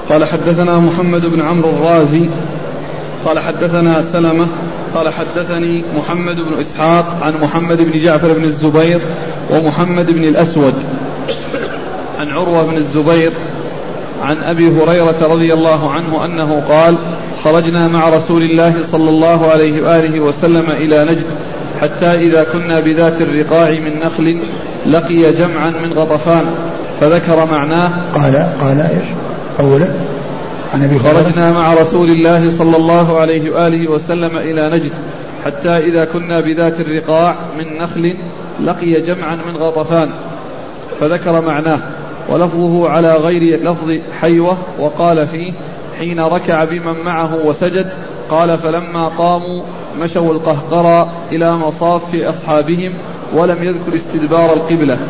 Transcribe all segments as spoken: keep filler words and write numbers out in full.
قال حدثنا محمد بن عمرو الرازي قال حدثنا سلمة قال حدثني محمد بن إسحاق عن محمد بن جعفر بن الزبير ومحمد بن الأسود عن عروة بن الزبير عن أبي هريرة رضي الله عنه أنه قال خرجنا مع رسول الله صلى الله عليه وآله وسلم إلى نجد حتى إذا كنا بذات الرقاع من نخل لقي جمعا من غطفان فذكر معناه. قال قال إيش أولا عن أبي هريرة خرجنا مع رسول الله صلى الله عليه وآله وسلم إلى نجد حتى إذا كنا بذات الرقاع من نخل لقي جمعا من غطفان فذكر معناه ولفظه على غير لفظ حيوة وقال فيه حين ركع بمن معه وسجد قال فلما قاموا مشوا القهقرى إلى مصاف أصحابهم ولم يذكر استدبار القبلة.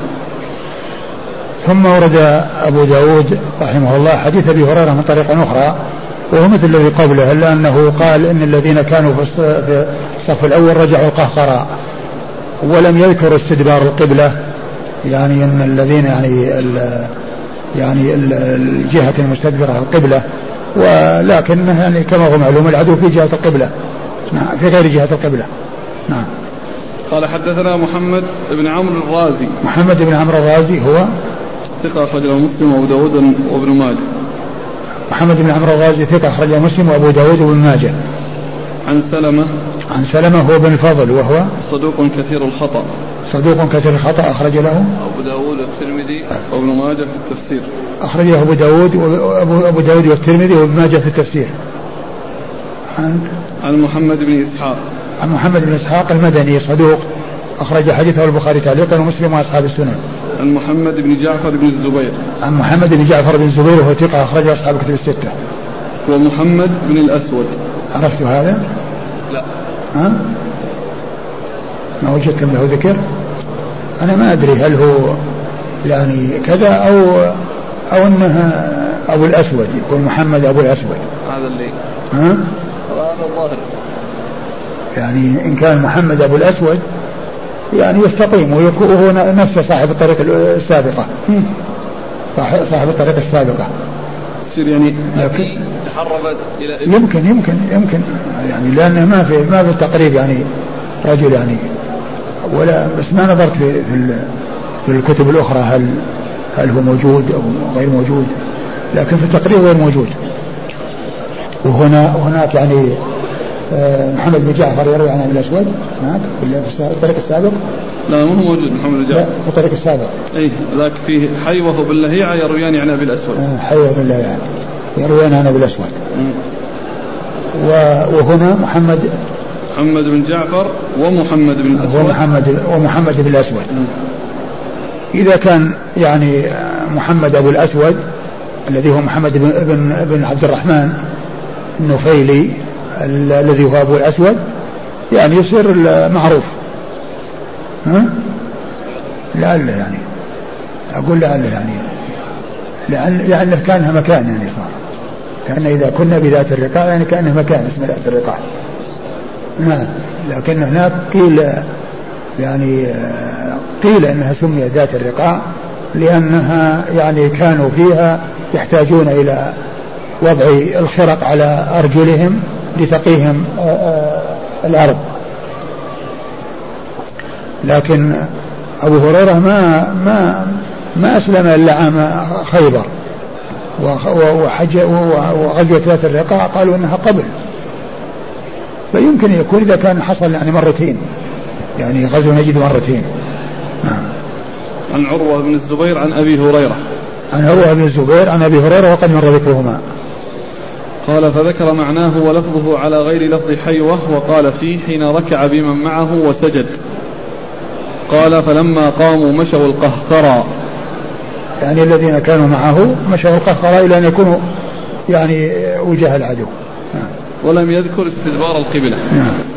ثم ورد أبو داود رحمه الله حديث أبي هريرة من طريقة أخرى وهو مثل الذي قبله إلا أنه قال إن الذين كانوا في الصف الأول رجعوا القهقرى ولم يذكر استدبار القبلة يعني أن الذين يعني ال يعني الجهة المستدبرة القبلة ولكن يعني كما هو معلوم العدو في جهة القبلة في غير جهة القبلة. نعم. قال حدثنا محمد بن عمرو الرازي محمد بن عمرو الرازي هو ثقة أخرجه مسلم وأبو داود وابن ماجه. محمد بن عمرو الرازي ثقة أخرجه مسلم وأبو داود وابن ماجه. عن سلمة عن سلمة هو بن الفضل وهو صدوق كثير الخطأ صدوق كثير الخطأ أخرج له أبو داود والترمذي وابن ماجه في التفسير أخرجه أبو داود وأبو أبو داود والترمذي وابن ماجه في التفسير. عن عن محمد بن إسحاق عن محمد بن إسحاق المدني صدوق أخرج حديثه البخاري تعليقا ومسلم وأصحاب السنن. عن محمد بن جعفر بن الزبير عن محمد بن جعفر بن الزبير وهو ثقة أخرج أصحاب الكتب الستة. ومحمد بن الأسود عرفت هذا؟ لا. ها؟ ما وجدت له ذكر؟ أنا ما أدري هل هو يعني كذا أو أو أنه أبو الأسود يكون محمد أبو الأسود هذا اللي ها؟ هذا الظاهر يعني إن كان محمد أبو الأسود يعني يستقيم وهو نفسه صاحب الطريق السابقة صاحب الطريق السابقة يصير يعني لكن تحربت إلى يمكن يمكن يمكن يعني لأنه ما في ما في التقريب يعني رجل يعني ولا بس ما نظرت في في الكتب الأخرى هل هل هو موجود أو غير موجود لكن في التقريب غير موجود. وهنا وهناك يعني محمد بن جعفر يروي عن ابن الأسود هناك في الطريق السابق. لا مو موجود محمد بن جعفر في الطريق السابق. أي ذاك فيه حيوة بن لهيعة يرويان عن أبي الأسود. آه حيوة بن لهيعة يرويان عن أبي الأسود. وهنا محمد محمد بن جعفر ومحمد بن الأسود ومحمد ومحمد بن الأسود. م. إذا كان يعني محمد أبو الأسود الذي هو محمد بن بن, بن عبد الرحمن النفيلي الذي هو أبو الأسود يعني يصير معروف. ها؟ لعله يعني أقول لعله يعني لعل لعله كانها مكان يعني صار كان إذا كنا بذات الرقاع يعني كأنه مكان اسمه ذات الرقاع. نعم. لكن هناك قيل يعني قيل أنها سميت ذات الرقاع لأنها يعني كانوا فيها يحتاجون إلى وضع الخرق على أرجلهم لتقيهم الأرض. لكن أبو هريرة ما ما ما أسلم إلا عام خيبر وحج وغزوة ذات الرقاع قالوا أنها قبل فيمكن يكون إذا كان حصل يعني مرتين يعني غزو نجد مرتين. نعم. عن عروة بن الزبير عن أبي هريرة عن عروة بن الزبير عن أبي هريرة وقد مر ذكرهما. قال فذكر معناه ولفظه على غير لفظ حيوة وقال فيه حين ركع بمن معه وسجد قال فلما قاموا مشوا القهقرى يعني الذين كانوا معه مشوا القهقرى إلى أن يكونوا يعني وجه العدو. ولم يذكر استدبار القبلة.